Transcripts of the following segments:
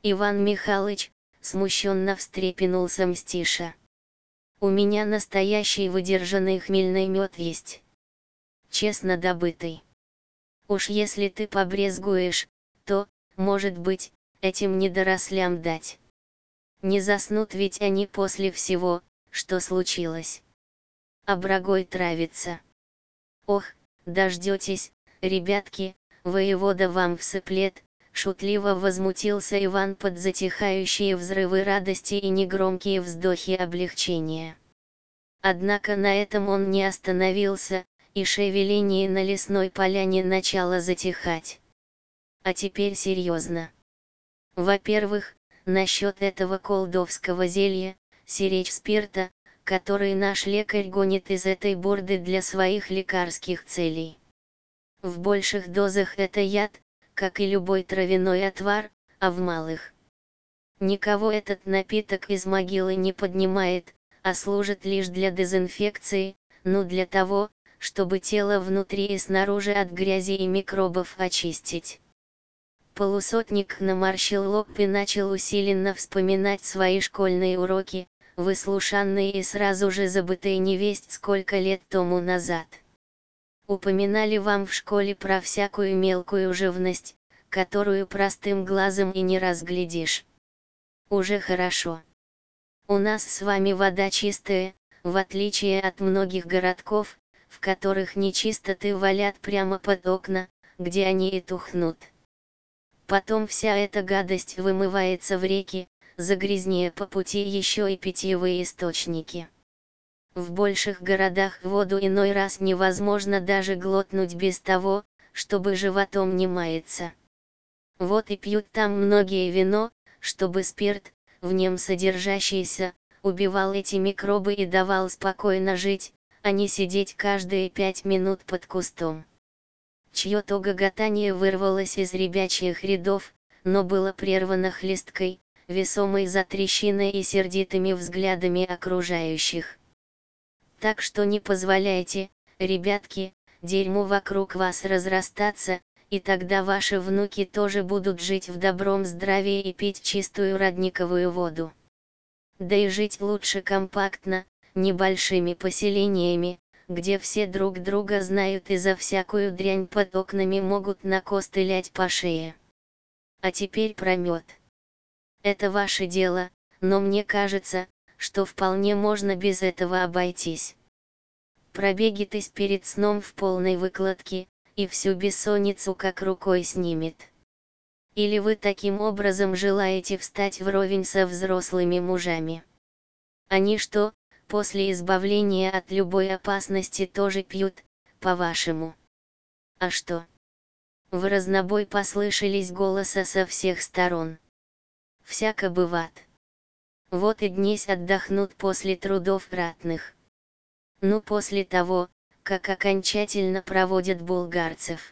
Иван Михайлович, смущенно встрепенулся Мстиша. У меня настоящий выдержанный хмельной мед есть. Честно добытый. Уж если ты побрезгуешь, то, может быть, этим недорослям дать. Не заснут ведь они после всего, что случилось. А брагой травится. Ох, дождетесь, ребятки, воевода вам всыплет, шутливо возмутился Иван под затихающие взрывы радости и негромкие вздохи облегчения. Однако на этом он не остановился, и шевеление на лесной поляне начало затихать. А теперь серьезно. Во-первых, насчет этого колдовского зелья, сиречь спирта, который наш лекарь гонит из этой бурды для своих лекарских целей. В больших дозах это яд, как и любой травяной отвар, а в малых. Никого этот напиток из могилы не поднимает, а служит лишь для дезинфекции, для того, чтобы тело внутри и снаружи от грязи и микробов очистить. Полусотник наморщил лоб и начал усиленно вспоминать свои школьные уроки, выслушанные и сразу же забытые невесть сколько лет тому назад. Упоминали вам в школе про всякую мелкую живность, которую простым глазом и не разглядишь. Уже хорошо. У нас с вами вода чистая, в отличие от многих городков, в которых нечистоты валят прямо под окна, где они и тухнут. Потом вся эта гадость вымывается в реки, загрязняя по пути еще и питьевые источники. В больших городах воду иной раз невозможно даже глотнуть без того, чтобы животом не маяться. Вот и пьют там многие вино, чтобы спирт, в нем содержащийся, убивал эти микробы и давал спокойно жить, а не сидеть каждые 5 минут под кустом. Чье-то гоготание вырвалось из ребячьих рядов, но было прервано хлесткой, весомой затрещиной и сердитыми взглядами окружающих. Так что не позволяйте, ребятки, дерьму вокруг вас разрастаться, и тогда ваши внуки тоже будут жить в добром здравии и пить чистую родниковую воду. Да и жить лучше компактно, небольшими поселениями, где все друг друга знают и за всякую дрянь под окнами могут накостылять по шее. А теперь про мед. Это ваше дело, но мне кажется, что вполне можно без этого обойтись. Пробегитесь перед сном в полной выкладке, и всю бессонницу как рукой снимет. Или вы таким образом желаете встать вровень со взрослыми мужами? Они что, после избавления от любой опасности тоже пьют, по-вашему? А что? В разнобой послышались голоса со всех сторон. Всяко бывает. Вот и днесь отдохнут после трудов ратных. После того, как окончательно проводят булгарцев.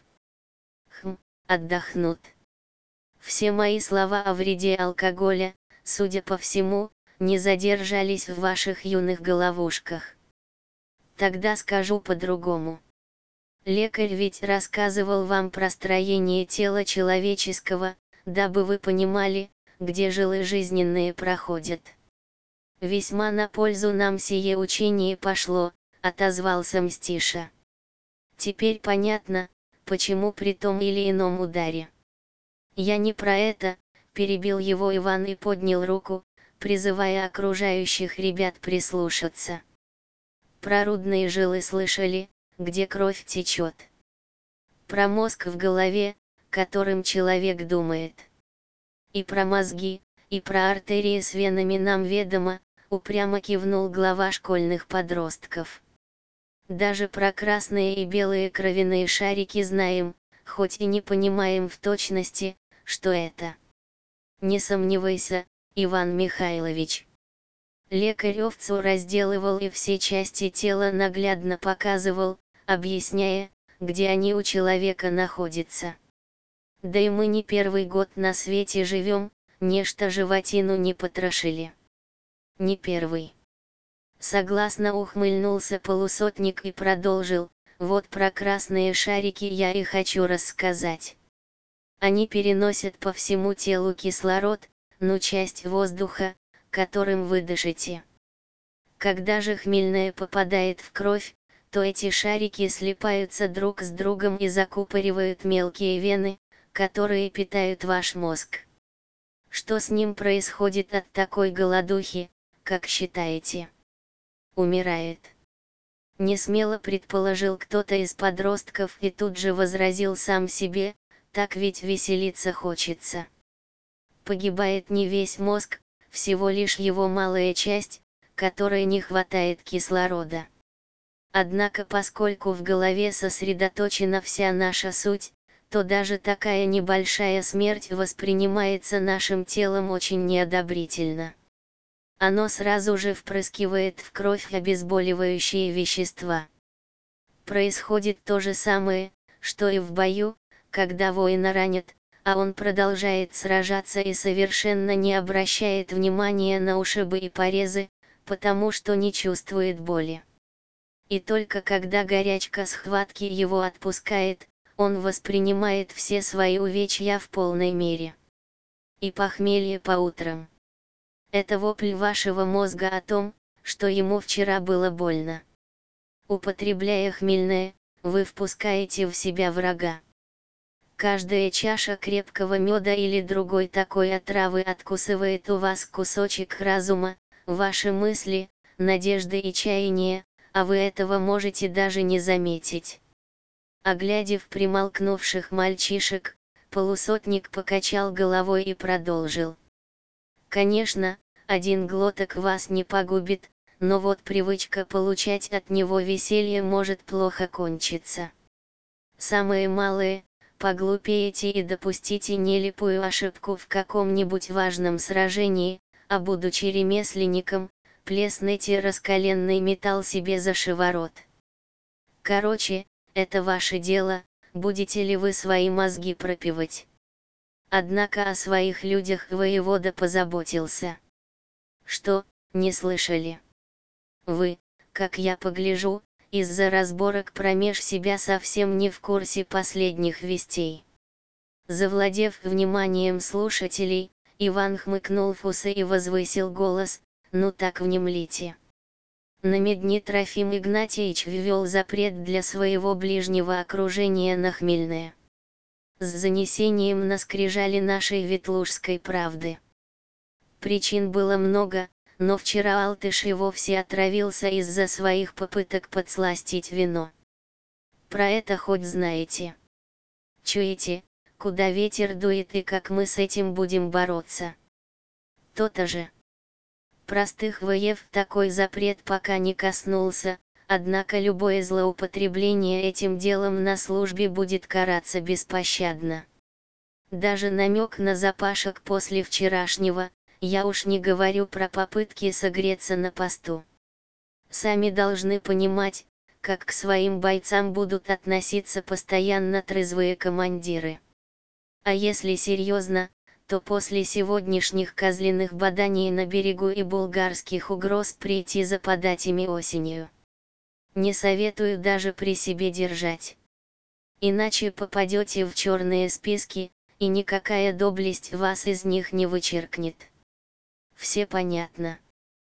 Отдохнут. Все мои слова о вреде алкоголя, судя по всему, не задержались в ваших юных головушках. Тогда скажу по-другому. Лекарь ведь рассказывал вам про строение тела человеческого, дабы вы понимали, где жилы жизненные проходят. Весьма на пользу нам сие учение пошло, отозвался Мстиша. Теперь понятно, почему при том или ином ударе. Я не про это, перебил его Иван и поднял руку, призывая окружающих ребят прислушаться. Про рудные жилы слышали, где кровь течет. Про мозг в голове, которым человек думает. И про мозги, и про артерии с венами нам ведомо, упрямо кивнул глава школьных подростков. Даже про красные и белые кровяные шарики знаем, хоть и не понимаем в точности, что это. Не сомневайся, Иван Михайлович. Лекарь овцу разделывал и все части тела наглядно показывал, объясняя, где они у человека находятся. Да и мы не первый год на свете живем, нечто животину не потрошили. Не первый. Согласно ухмыльнулся полусотник и продолжил, вот про красные шарики я и хочу рассказать. Они переносят по всему телу кислород, но часть воздуха, которым вы дышите. Когда же хмельное попадает в кровь, то эти шарики слипаются друг с другом и закупоривают мелкие вены, которые питают ваш мозг. Что с ним происходит от такой голодухи, как считаете? Умирает. Несмело предположил кто-то из подростков и тут же возразил сам себе, так ведь веселиться хочется. Погибает не весь мозг, всего лишь его малая часть, которой не хватает кислорода. Однако поскольку в голове сосредоточена вся наша суть, то даже такая небольшая смерть воспринимается нашим телом очень неодобрительно. Оно сразу же впрыскивает в кровь обезболивающие вещества. Происходит то же самое, что и в бою, когда воина ранят, а он продолжает сражаться и совершенно не обращает внимания на ушибы и порезы, потому что не чувствует боли. И только когда горячка схватки его отпускает, он воспринимает все свои увечья в полной мере. И похмелье по утрам. Это вопль вашего мозга о том, что ему вчера было больно. Употребляя хмельное, вы впускаете в себя врага. Каждая чаша крепкого меда или другой такой отравы откусывает у вас кусочек разума, ваши мысли, надежды и чаяния, а вы этого можете даже не заметить. Оглядев примолкнувших мальчишек, полусотник покачал головой и продолжил. Конечно, один глоток вас не погубит, но вот привычка получать от него веселье может плохо кончиться. Самое малое, поглупеете и допустите нелепую ошибку в каком-нибудь важном сражении, а будучи ремесленником, плеснете раскаленный металл себе за шиворот. Короче, это ваше дело, будете ли вы свои мозги пропивать. Однако о своих людях воевода позаботился. Что, не слышали? Вы, как я погляжу, из-за разборок промеж себя совсем не в курсе последних вестей. Завладев вниманием слушателей, Иван хмыкнул в усы и возвысил голос: ну так внемлите. На Медне Трофим Игнатьевич ввел запрет для своего ближнего окружения на хмельное. С занесением на скрижали нашей ветлужской правды. Причин было много, но вчера Алтыш и вовсе отравился из-за своих попыток подсластить вино. Про это хоть знаете. Чуете, куда ветер дует и как мы с этим будем бороться? То-то же. Простых воев такой запрет пока не коснулся, однако любое злоупотребление этим делом на службе будет караться беспощадно. Даже намек на запашек после вчерашнего, я уж не говорю про попытки согреться на посту. Сами должны понимать, как к своим бойцам будут относиться постоянно трезвые командиры. А если серьезно, то после сегодняшних козлиных боданий на берегу и булгарских угроз прийти за податями осенью. Не советую даже при себе держать. Иначе попадете в черные списки, и никакая доблесть вас из них не вычеркнет. Все понятно?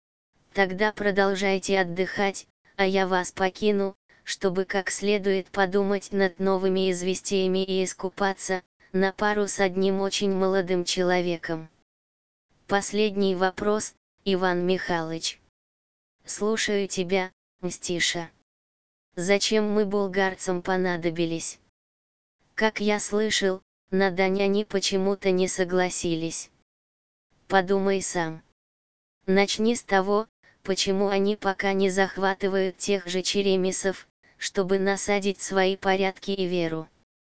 Тогда продолжайте отдыхать, а я вас покину, чтобы как следует подумать над новыми известиями и искупаться, на пару с одним очень молодым человеком. Последний вопрос, Иван Михайлович. Слушаю тебя, Мстиша. Зачем мы булгарцам понадобились? Как я слышал, на дань они почему-то не согласились. Подумай сам. Начни с того, почему они пока не захватывают тех же черемисов, чтобы насадить свои порядки и веру.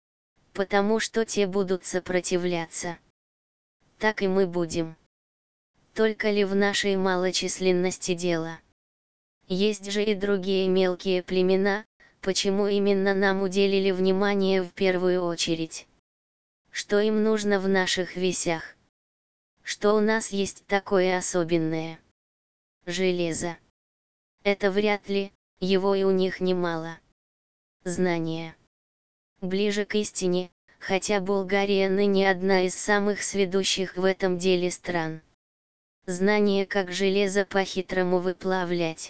Потому что те будут сопротивляться. Так и мы будем. Только ли в нашей малочисленности дело? Есть же и другие мелкие племена, почему именно нам уделили внимание в первую очередь? Что им нужно в наших весях? Что у нас есть такое особенное? Железо. Это вряд ли, его и у них немало. Знания. Ближе к истине, хотя Болгария ныне одна из самых сведущих в этом деле стран. Знание, как железо по-хитрому выплавлять.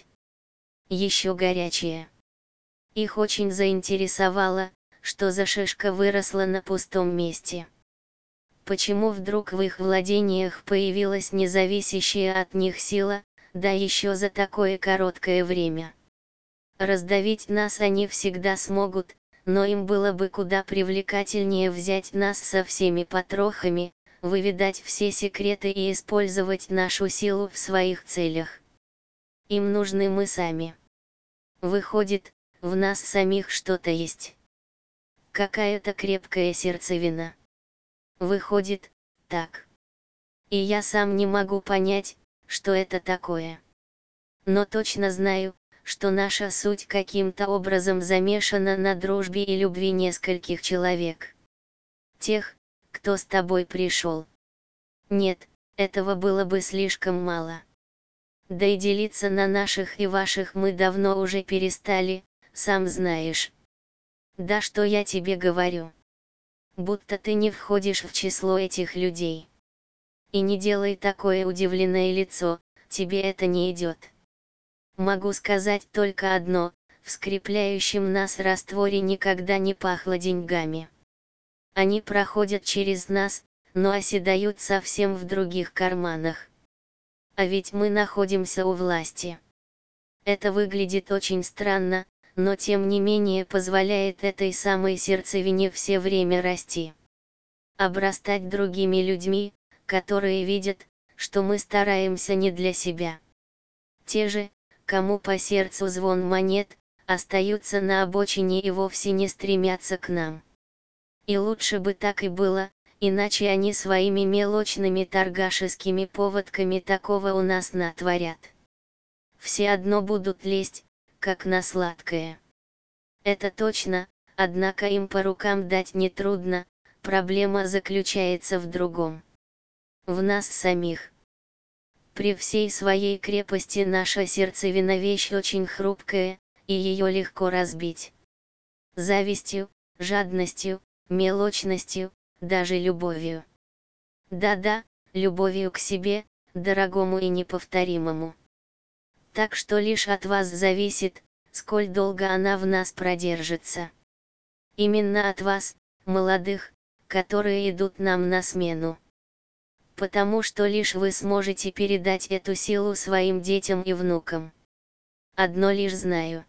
Еще горячее. Их очень заинтересовало, что за шишка выросла на пустом месте. Почему вдруг в их владениях появилась независящая от них сила, да еще за такое короткое время? Раздавить нас они всегда смогут, но им было бы куда привлекательнее взять нас со всеми потрохами, выведать все секреты и использовать нашу силу в своих целях. Им нужны мы сами. Выходит, в нас самих что-то есть. Какая-то крепкая сердцевина. Выходит, так. И я сам не могу понять, что это такое. Но точно знаю, что наша суть каким-то образом замешана на дружбе и любви нескольких человек. Тех, кто с тобой пришел. Нет, этого было бы слишком мало. Да и делиться на наших и ваших мы давно уже перестали, сам знаешь. Да что я тебе говорю? Будто ты не входишь в число этих людей. И не делай такое удивленное лицо, тебе это не идет. Могу сказать только одно: в скрепляющем нас растворе никогда не пахло деньгами. Они проходят через нас, но оседают совсем в других карманах. А ведь мы находимся у власти. Это выглядит очень странно, но тем не менее позволяет этой самой сердцевине все время расти. Обрастать другими людьми, которые видят, что мы стараемся не для себя. Те же, кому по сердцу звон монет, остаются на обочине и вовсе не стремятся к нам. И лучше бы так и было, иначе они своими мелочными торгашескими поводками такого у нас натворят. Все одно будут лезть, как на сладкое. Это точно, однако им по рукам дать нетрудно, проблема заключается в другом. В нас самих. При всей своей крепости наша сердцевина вещь очень хрупкая, и ее легко разбить. Завистью, жадностью, мелочностью, даже любовью. Да-да, любовью к себе, дорогому и неповторимому. Так что лишь от вас зависит, сколь долго она в нас продержится. Именно от вас, молодых, которые идут нам на смену. Потому что лишь вы сможете передать эту силу своим детям и внукам. Одно лишь знаю.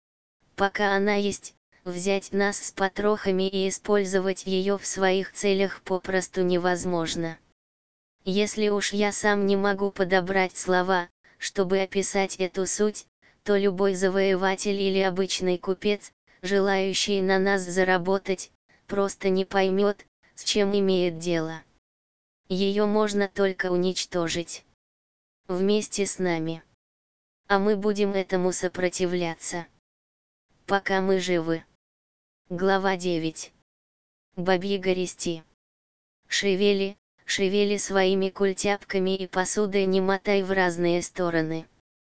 Пока она есть, взять нас с потрохами и использовать ее в своих целях попросту невозможно. Если уж я сам не могу подобрать слова, чтобы описать эту суть, то любой завоеватель или обычный купец, желающий на нас заработать, просто не поймет, с чем имеет дело. Ее можно только уничтожить. Вместе с нами. А мы будем этому сопротивляться. Пока мы живы. Глава 9. Бабьи горести. Шевели, шевели своими культяпками и посудой, не мотай в разные стороны.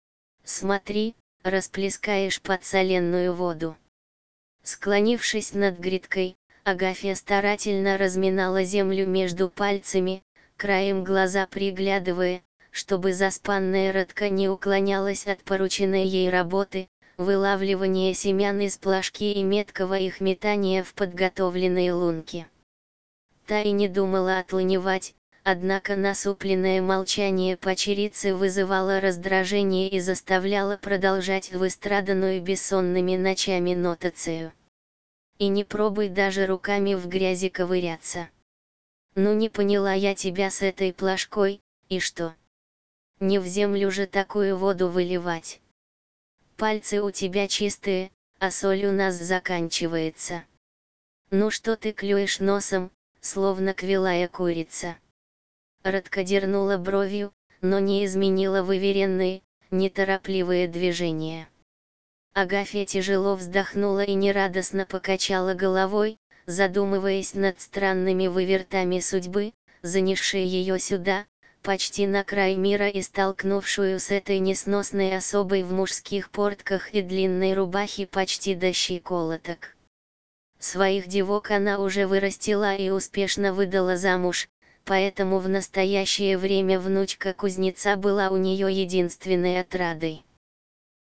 Смотри, расплескаешь подсоленную воду. Склонившись над грядкой, Агафья старательно разминала землю между пальцами, краем глаза приглядывая, чтобы заспанная Радка не уклонялась от порученной ей работы, вылавливания семян из плашки и меткого их метания в подготовленные лунки. Та и не думала отлынивать, однако насупленное молчание падчерицы вызывало раздражение и заставляло продолжать выстраданную бессонными ночами нотацию. И не пробуй даже руками в грязи ковыряться. Ну не поняла я тебя с этой плашкой, и что? Не в землю же такую воду выливать. Пальцы у тебя чистые, а соль у нас заканчивается. Ну что ты клюешь носом, словно квелая курица? Радка дернула бровью, но не изменила выверенные, неторопливые движения. Агафья тяжело вздохнула и нерадостно покачала головой, задумываясь над странными вывертами судьбы, занесшей ее сюда, почти на край мира и столкнувшую с этой несносной особой в мужских портках и длинной рубахе почти до щиколоток. Своих девок она уже вырастила и успешно выдала замуж, поэтому в настоящее время внучка кузнеца была у нее единственной отрадой.